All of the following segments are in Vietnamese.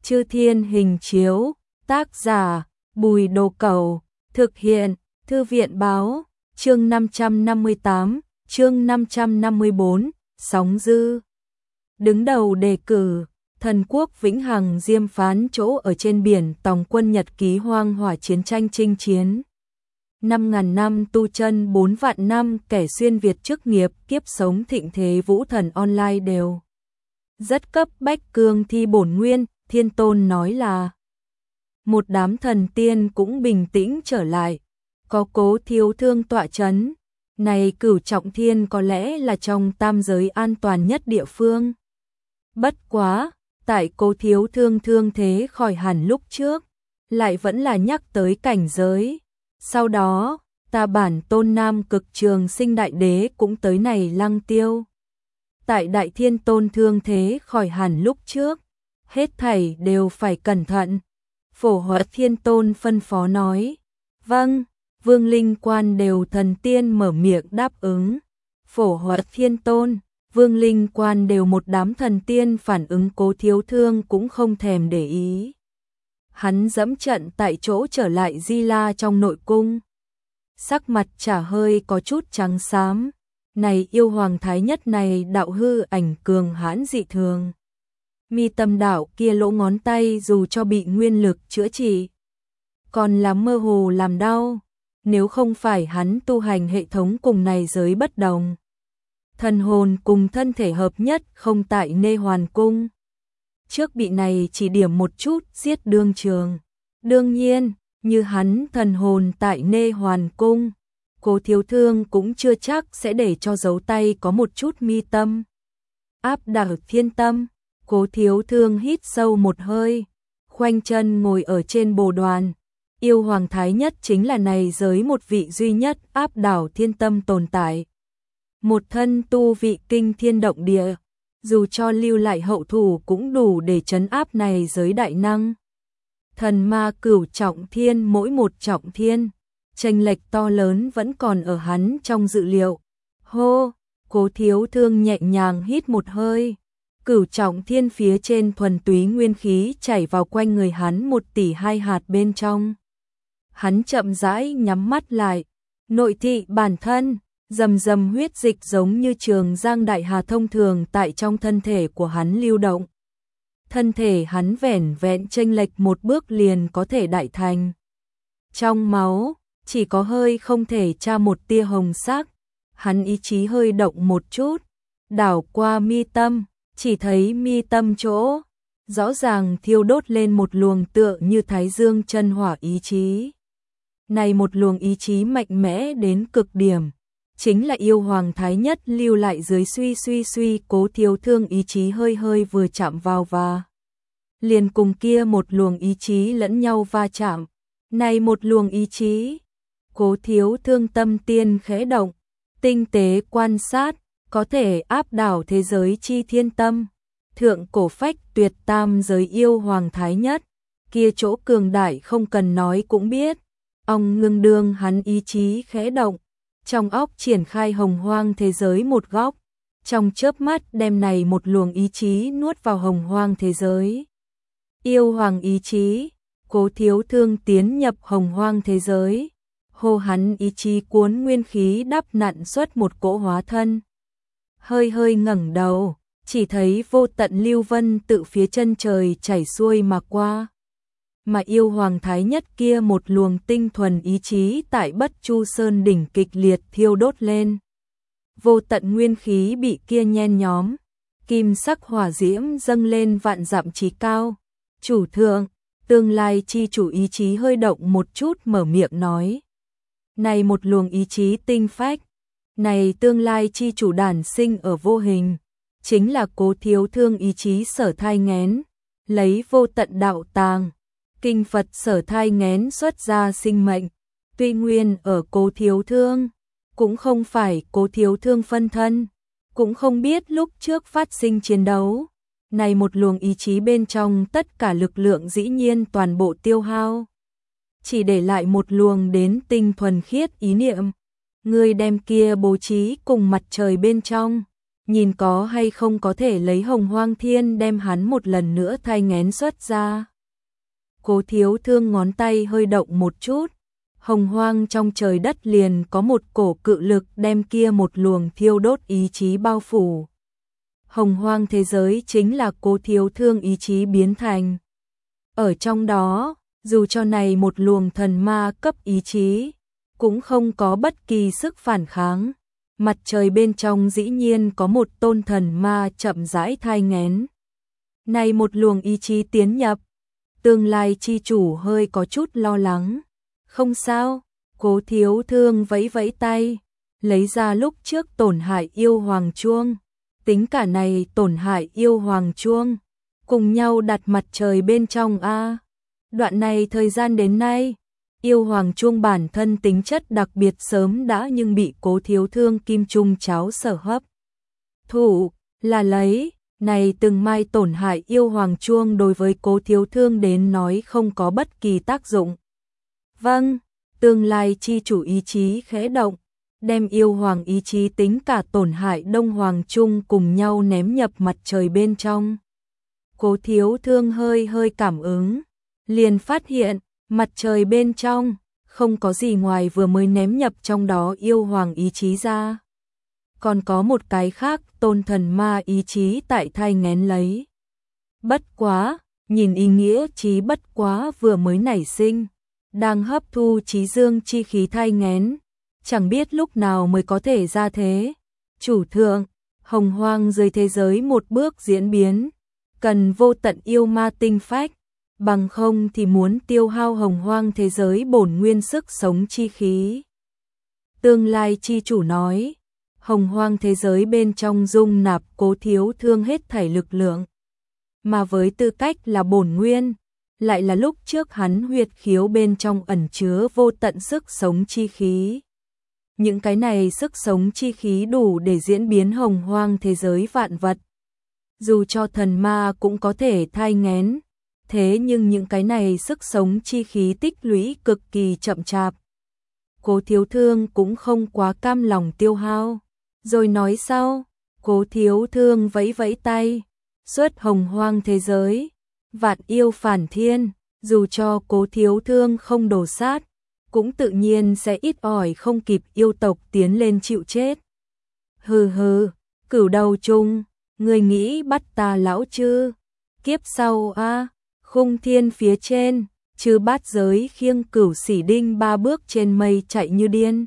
Chư Thiên Hình Chiếu, tác giả, Bùi Đồ Cẩu, thực hiện, Thư viện Báo, chương 558, chương 554, Sóng Dư. Đứng đầu đề cử, thần quốc vĩnh hằng diêm phán chỗ ở trên biển tòng quân nhật ký hoang hỏa chiến tranh chinh chiến. 5.000 năm tu chân 4 vạn năm kẻ xuyên Việt chức nghiệp kiếp sống thịnh thế vũ thần online đều. Rất cấp bách cương thi bổn nguyên, Thiên Tôn nói là. Một đám thần tiên cũng bình tĩnh trở lại, có Cố Thiếu Thương tọa chấn. Này Cửu Trọng Thiên có lẽ là trong tam giới an toàn nhất địa phương. Bất quá, tại Cố Thiếu Thương thương thế khỏi hẳn lúc trước, lại vẫn là nhắc tới cảnh giới. Sau đó, ta bản tôn Nam Cực Trường Sinh Đại Đế cũng tới này lăng tiêu. Tại Đại Thiên Tôn thương thế khỏi hẳn lúc trước, hết thảy đều phải cẩn thận. Phổ Hóa Thiên Tôn phân phó nói, vâng, Vương Linh Quan đều thần tiên mở miệng đáp ứng. Phổ Hóa Thiên Tôn, Vương Linh Quan đều một đám thần tiên phản ứng Cố Thiếu Thương cũng không thèm để ý. Hắn dẫm trận tại chỗ trở lại Di La trong nội cung. Sắc mặt chả hơi có chút trắng xám. Này yêu hoàng thái nhất này đạo hư ảnh cường hãn dị thường. Mi tâm đạo kia lỗ ngón tay dù cho bị nguyên lực chữa trị, còn là mơ hồ làm đau. Nếu không phải hắn tu hành hệ thống cùng này giới bất đồng, thần hồn cùng thân thể hợp nhất không tại Nê Hoàn Cung. Trước bị này chỉ điểm một chút giết đương trường. Đương nhiên, như hắn thần hồn tại Nê Hoàn Cung, Cố Thiếu Thương cũng chưa chắc sẽ để cho dấu tay có một chút mi tâm. Áp đảo thiên tâm, Cố Thiếu Thương hít sâu một hơi, khoanh chân ngồi ở trên bồ đoàn. Yêu hoàng thái nhất chính là này giới một vị duy nhất áp đảo thiên tâm tồn tại. Một thân tu vị kinh thiên động địa, dù cho lưu lại hậu thủ cũng đủ để trấn áp này giới đại năng. Thần ma Cửu Trọng Thiên mỗi một trọng thiên, chênh lệch to lớn vẫn còn ở hắn trong dự liệu. Hô, Cố Thiếu Thương nhẹ nhàng hít một hơi. Cửu Trọng Thiên phía trên thuần túy nguyên khí chảy vào quanh người hắn 1 tỷ 2 hạt bên trong. Hắn chậm rãi nhắm mắt lại, nội thị bản thân, rầm rầm huyết dịch giống như trường giang đại hà thông thường tại trong thân thể của hắn lưu động. Thân thể hắn vẻn vẹn chênh lệch một bước liền có thể đại thành. Trong máu, chỉ có hơi không thể tra một tia hồng sắc. Hắn ý chí hơi động một chút, đảo qua mi tâm, chỉ thấy mi tâm chỗ, rõ ràng thiêu đốt lên một luồng tựa như thái dương chân hỏa ý chí. Này một luồng ý chí mạnh mẽ đến cực điểm, chính là yêu hoàng thái nhất lưu lại dưới suy Cố Thiếu Thương ý chí hơi hơi vừa chạm vào và liền cùng kia một luồng ý chí lẫn nhau va chạm. Này một luồng ý chí, Cố Thiếu Thương tâm tiên khẽ động, tinh tế quan sát, có thể áp đảo thế giới chi thiên tâm. Thượng cổ phách tuyệt tam giới yêu hoàng thái nhất, kia chỗ cường đại không cần nói cũng biết. Ông ngưng đương hắn ý chí khẽ động, trong óc triển khai hồng hoang thế giới một góc, trong chớp mắt đem này một luồng ý chí nuốt vào hồng hoang thế giới. Yêu hoàng ý chí, Cố Thiếu Thương tiến nhập hồng hoang thế giới, hô hắn ý chí cuốn nguyên khí đắp nặn xuất một cỗ hóa thân. Hơi hơi ngẩng đầu, chỉ thấy vô tận lưu vân tự phía chân trời chảy xuôi mà qua. Mà yêu hoàng thái nhất kia một luồng tinh thuần ý chí tại Bất Chu Sơn đỉnh kịch liệt thiêu đốt lên. Vô tận nguyên khí bị kia nhen nhóm, kim sắc hỏa diễm dâng lên vạn dặm chí cao. Chủ thượng, tương lai chi chủ ý chí hơi động một chút mở miệng nói. Này một luồng ý chí tinh phách, này tương lai chi chủ đản sinh ở vô hình, chính là Cố Thiếu Thương ý chí sở thai nghén, lấy vô tận đạo tàng, kinh Phật sở thai nghén xuất ra sinh mệnh. Tuy nguyên ở Cố Thiếu Thương, cũng không phải Cố Thiếu Thương phân thân, cũng không biết lúc trước phát sinh chiến đấu. Này một luồng ý chí bên trong tất cả lực lượng dĩ nhiên toàn bộ tiêu hao, chỉ để lại một luồng đến tinh thuần khiết ý niệm. Người đem kia bố trí cùng mặt trời bên trong, nhìn có hay không có thể lấy Hồng Hoang Thiên đem hắn một lần nữa thai nghén xuất ra. Cố Thiếu Thương ngón tay hơi động một chút, Hồng Hoang trong trời đất liền có một cổ cự lực đem kia một luồng thiêu đốt ý chí bao phủ. Hồng Hoang thế giới chính là Cố Thiếu Thương ý chí biến thành. Ở trong đó, dù cho này một luồng thần ma cấp ý chí, cũng không có bất kỳ sức phản kháng. Mặt trời bên trong dĩ nhiên có một tôn thần ma chậm rãi thai nghén. Này một luồng ý chí tiến nhập, tương lai chi chủ hơi có chút lo lắng. Không sao, Cố Thiếu Thương vẫy vẫy tay, lấy ra lúc trước tổn hại yêu hoàng chuông. Tính cả này tổn hại yêu hoàng chuông, cùng nhau đặt mặt trời bên trong a. Đoạn này thời gian đến nay, yêu hoàng chuông bản thân tính chất đặc biệt sớm đã nhưng bị Cố Thiếu Thương kim trung cháo sở hấp. Thủ là lấy, này từng mai tổn hại yêu hoàng chuông đối với Cố Thiếu Thương đến nói không có bất kỳ tác dụng. Vâng, tương lai chi chủ ý chí khẽ động, đem yêu hoàng ý chí tính cả tổn hại đông hoàng chung cùng nhau ném nhập mặt trời bên trong. Cố Thiếu Thương hơi hơi cảm ứng, liền phát hiện, mặt trời bên trong, không có gì ngoài vừa mới ném nhập trong đó yêu hoàng ý chí ra. Còn có một cái khác tôn thần ma ý chí tại thai nghén lấy. Bất quá, nhìn ý nghĩa chí bất quá vừa mới nảy sinh, đang hấp thu chí dương chi khí thai nghén, chẳng biết lúc nào mới có thể ra thế. Chủ thượng, Hồng Hoang dưới thế giới một bước diễn biến, cần vô tận yêu ma tinh phách, bằng không thì muốn tiêu hao Hồng Hoang thế giới bổn nguyên sức sống chi khí. Tương lai chi chủ nói, Hồng Hoang thế giới bên trong dung nạp Cố Thiếu Thương hết thảy lực lượng, mà với tư cách là bổn nguyên, lại là lúc trước hắn huyệt khiếu bên trong ẩn chứa vô tận sức sống chi khí. Những cái này sức sống chi khí đủ để diễn biến Hồng Hoang thế giới vạn vật. Dù cho thần ma cũng có thể thai nghén, thế nhưng những cái này sức sống chi khí tích lũy cực kỳ chậm chạp. Cố Thiếu Thương cũng không quá cam lòng tiêu hao. Rồi nói sau, Cố Thiếu Thương vẫy vẫy tay, xuất Hồng Hoang thế giới, vạn yêu phản thiên, dù cho Cố Thiếu Thương không đổ sát, cũng tự nhiên sẽ ít ỏi không kịp yêu tộc tiến lên chịu chết. Hừ hừ, Cửu Đầu Chung, người nghĩ bắt ta lão chứ? Kiếp sau a, Khung Thiên phía trên, Chư Bát Giới khiêng Cửu Sỉ Đinh ba bước trên mây chạy như điên.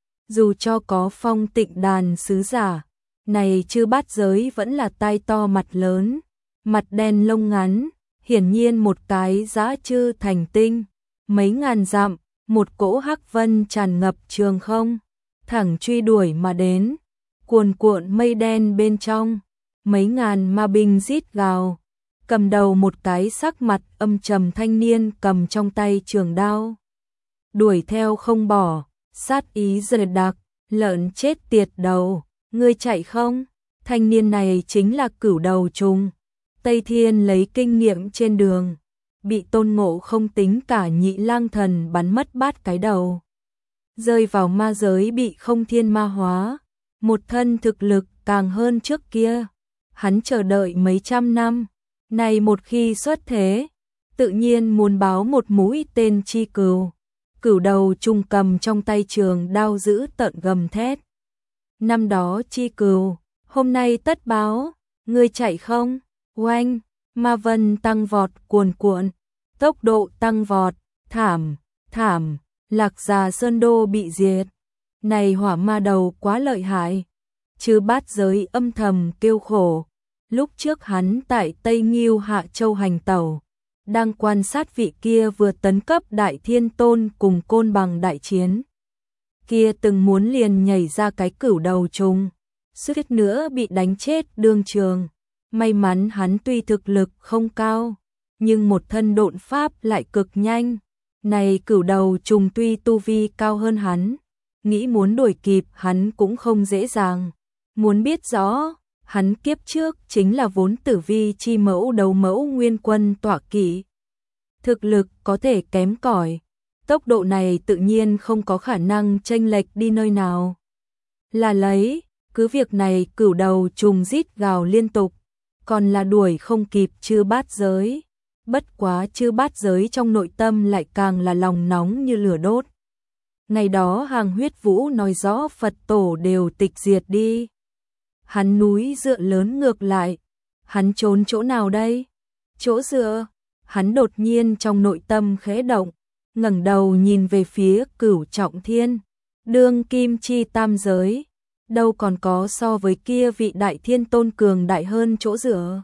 Dù cho có Phong Tịnh đàn sứ giả, này Chư Bát Giới vẫn là tai to mặt lớn, mặt đen lông ngắn, hiển nhiên một cái dã chư thành tinh, mấy ngàn dặm, một cỗ hắc vân tràn ngập trường không, thẳng truy đuổi mà đến, cuồn cuộn mây đen bên trong, mấy ngàn ma binh rít gào, cầm đầu một cái sắc mặt âm trầm thanh niên cầm trong tay trường đao, đuổi theo không bỏ, sát ý dày đặc, lợn chết tiệt đầu, ngươi chạy không? Thanh niên này chính là Cửu Đầu Trùng. Tây Thiên lấy kinh nghiệm trên đường, bị Tôn Ngộ không tính cả Nhị Lang Thần bắn mất bát cái đầu. Rơi vào ma giới bị Không Thiên ma hóa, một thân thực lực càng hơn trước kia. Hắn chờ đợi mấy trăm năm, này một khi xuất thế, tự nhiên muốn báo một mũi tên chi cừu. Cửu Đầu Trùng cầm trong tay trường đao giữ tợn gầm thét. Năm đó chi cừu, hôm nay tất báo, ngươi chạy không? Oanh, ma vân tăng vọt cuồn cuộn, tốc độ tăng vọt, thảm, thảm, Lạc Già Sơn Đô bị diệt. Này hỏa ma đầu quá lợi hại. Chư Bát Giới âm thầm kêu khổ. Lúc trước hắn tại Tây Nghiêu Hạ Châu hành tẩu, đang quan sát vị kia vừa tấn cấp Đại Thiên Tôn cùng Côn Bằng đại chiến. Kia từng muốn liền nhảy ra cái Cửu Đầu Trùng, suýt nữa bị đánh chết đương trường. May mắn hắn tuy thực lực không cao, nhưng một thân độn pháp lại cực nhanh. Này Cửu Đầu Trùng tuy tu vi cao hơn hắn, nghĩ muốn đuổi kịp hắn cũng không dễ dàng. Muốn biết rõ, hắn kiếp trước chính là vốn tử vi chi mẫu đấu mẫu nguyên quân tọa kỵ. Thực lực có thể kém cỏi, tốc độ này tự nhiên không có khả năng chênh lệch đi nơi nào. Là lấy, Cứ việc này cửu đầu trùng rít gào liên tục, còn là đuổi không kịp Chư Bát Giới. Bất quá Chư Bát Giới trong nội tâm lại càng là lòng nóng như lửa đốt. Ngày đó hàng huyết vũ nói rõ Phật tổ đều tịch diệt đi. Hắn núi dựa lớn ngược lại, hắn trốn chỗ nào đây? Chỗ dựa, hắn đột nhiên trong nội tâm khẽ động, ngẩng đầu nhìn về phía Cửu Trọng Thiên, đương kim chi tam giới, đâu còn có so với kia vị đại thiên tôn cường đại hơn chỗ dựa.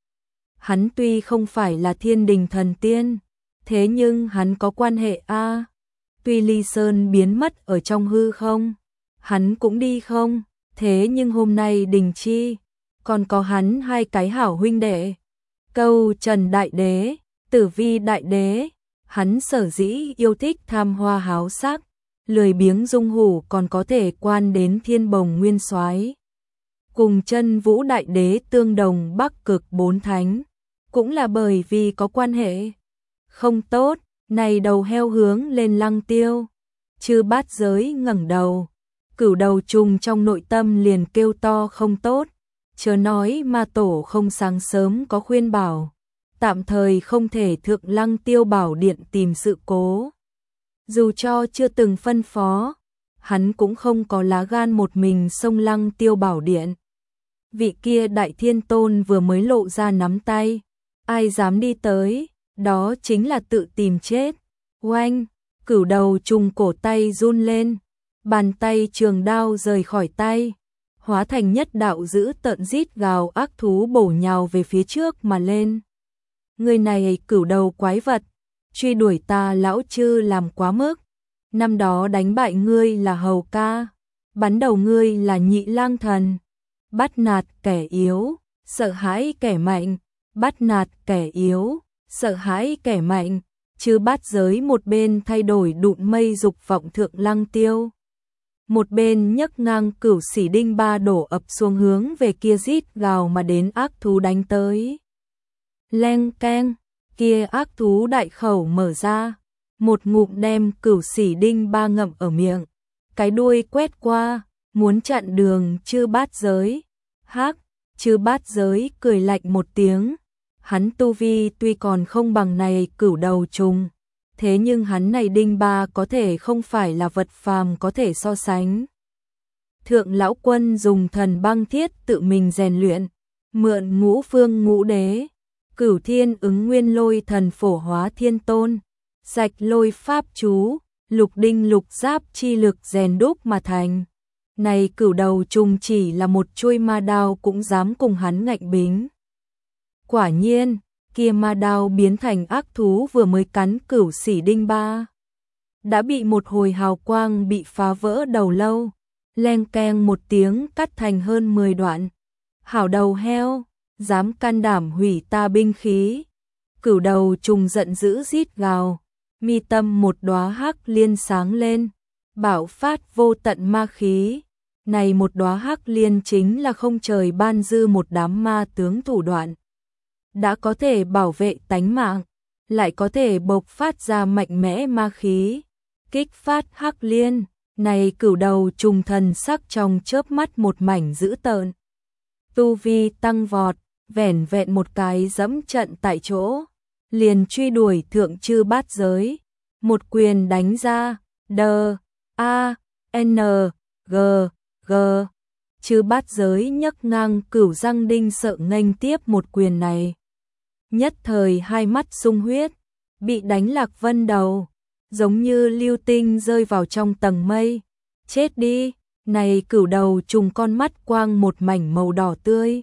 Hắn tuy không phải là thiên đình thần tiên, thế nhưng hắn có quan hệ a. Tuy Ly Sơn biến mất ở trong hư không, hắn cũng đi không, thế nhưng hôm nay Đình Chi, còn có hắn hai cái hảo huynh đệ. Câu Trần Đại Đế, Tử Vi Đại Đế, hắn sở dĩ yêu thích tham hoa háo sắc, lười biếng dung hủ còn có thể quan đến Thiên Bồng Nguyên Soái. Cùng Chân Vũ Đại Đế tương đồng Bắc Cực Bốn Thánh, cũng là bởi vì có quan hệ. Không tốt, này đầu heo hướng lên Lăng Tiêu. Chư Bát Giới ngẩng đầu, cửu đầu trùng trong nội tâm liền kêu to không tốt, chớ nói ma tổ không sáng sớm có khuyên bảo, tạm thời không thể thượng Lăng Tiêu bảo điện tìm sự cố. Dù cho chưa từng phân phó, hắn cũng không có lá gan một mình xông Lăng Tiêu bảo điện. Vị kia đại thiên tôn vừa mới lộ ra nắm tay, ai dám đi tới, đó chính là tự tìm chết. Oanh, cửu đầu trùng cổ tay run lên, bàn tay trường đao rời khỏi tay, hóa thành nhất đạo dữ tợn rít gào ác thú bổ nhào về phía trước mà lên. Người này cửu đầu quái vật, truy đuổi ta lão chư làm quá mức. Năm đó đánh bại ngươi là hầu ca, bắn đầu ngươi là nhị lang thần. Bắt nạt kẻ yếu, sợ hãi kẻ mạnh, bắt nạt kẻ yếu, sợ hãi kẻ mạnh. Chư Bát Giới một bên thay đổi đụn mây dục vọng thượng Lăng Tiêu, một bên nhấc ngang Cửu Sĩ Đinh Ba đổ ập xuống hướng về kia rít gào mà đến ác thú đánh tới. Leng keng, kia ác thú đại khẩu mở ra, một ngụm đem Cửu Sĩ Đinh Ba ngậm ở miệng, cái đuôi quét qua, muốn chặn đường Chư Bát Giới. Hắc, Chư Bát Giới cười lạnh một tiếng. Hắn tu vi tuy còn không bằng này cửu đầu trùng, thế nhưng hắn này Đinh Ba có thể không phải là vật phàm có thể so sánh. Thượng lão quân dùng thần băng thiết tự mình rèn luyện, mượn ngũ phương ngũ đế, Cửu Thiên Ứng Nguyên Lôi thần phổ hóa thiên tôn, rạch lôi pháp chú, lục đinh lục giáp chi lực rèn đúc mà thành. Này cửu đầu trùng chỉ là một chuôi ma đao cũng dám cùng hắn ngạnh bính. Quả nhiên, kia ma đao biến thành ác thú vừa mới cắn Cửu Sĩ Đinh Ba, đã bị một hồi hào quang bị phá vỡ đầu lâu, leng keng một tiếng cắt thành hơn 10 đoạn. Hảo đầu heo, dám can đảm hủy ta binh khí. Cửu đầu trùng giận dữ rít gào, mi tâm một đóa hắc liên sáng lên, bạo phát vô tận ma khí. Này một đóa hắc liên chính là không trời ban dư một đám ma tướng thủ đoạn. Đã có thể bảo vệ tánh mạng, lại có thể bộc phát ra mạnh mẽ ma khí, kích phát hắc liên. Này cửu đầu trùng thần sắc trong chớp mắt một mảnh dữ tợn. Tu vi tăng vọt, vẻn vẹn một cái dẫm trận tại chỗ, liền truy đuổi thượng Chư Bát Giới. Một quyền đánh ra, đờ, a, n, g, g. Chư Bát Giới nhấc ngang cửu răng đinh sợ nghênh tiếp một quyền này. Nhất thời hai mắt sung huyết, bị đánh lạc vân đầu, giống như lưu tinh rơi vào trong tầng mây. Chết đi, này cửu đầu trùng con mắt quang một mảnh màu đỏ tươi.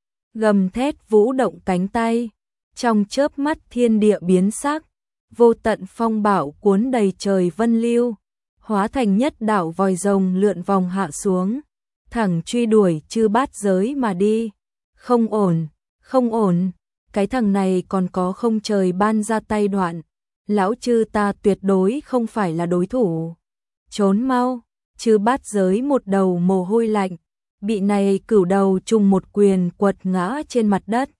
Gầm thét vũ động cánh tay, trong chớp mắt thiên địa biến sắc, vô tận phong bão cuốn đầy trời vân lưu, hóa thành nhất đạo vòi rồng lượn vòng hạ xuống, thẳng truy đuổi Chư Bát Giới mà đi. Không ổn, không ổn, cái thằng này còn có không trời ban ra tay đoạn, lão chư ta tuyệt đối không phải là đối thủ. Trốn mau. Chư Bát Giới một đầu mồ hôi lạnh, bị này cửu đầu trùng một quyền quật ngã trên mặt đất.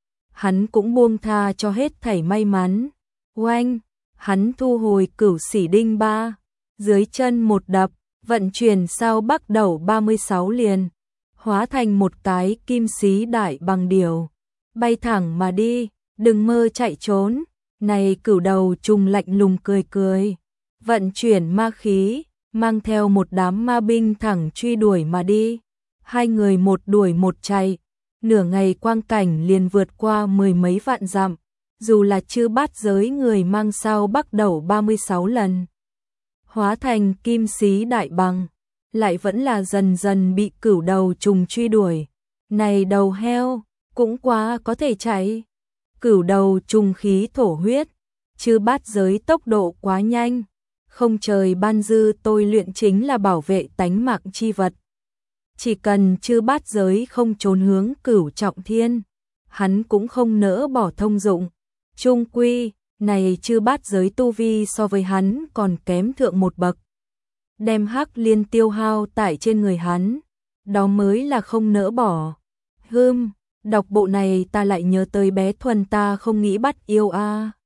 Hắn cũng buông tha cho hết thảy may mắn. Oanh, hắn thu hồi Cửu Sĩ Đinh Ba, dưới chân một đập, vận chuyển sao Bắc Đẩu 36 liền, hóa thành một cái kim sĩ đại bằng điểu, bay thẳng mà đi, đừng mơ chạy trốn. Này Cửu Đầu trùng lạnh lùng cười cười, vận chuyển ma khí, mang theo một đám ma binh thẳng truy đuổi mà đi. Hai người một đuổi một chạy, nửa ngày quang cảnh liền vượt qua 10 mấy vạn dặm, dù là chư bát giới người mang sao bắc đầu 36 lần, hóa thành kim sĩ đại bằng, lại vẫn là dần dần bị Cửu Đầu trùng truy đuổi. Này đầu heo, cũng quá có thể chạy. Cửu Đầu trùng khí thổ huyết, chư bát giới tốc độ quá nhanh, không trời ban dư tôi luyện chính là bảo vệ tánh mạng chi vật. Chỉ cần chư bát giới không trốn hướng Cửu Trọng Thiên, hắn cũng không nỡ bỏ thông dụng. Trung quy, này chư bát giới tu vi so với hắn còn kém thượng một bậc. Đem Hắc Liên tiêu hao tải trên người hắn, đó mới là không nỡ bỏ. Đọc bộ này ta lại nhớ tới bé Thuần ta không nghĩ bắt yêu a.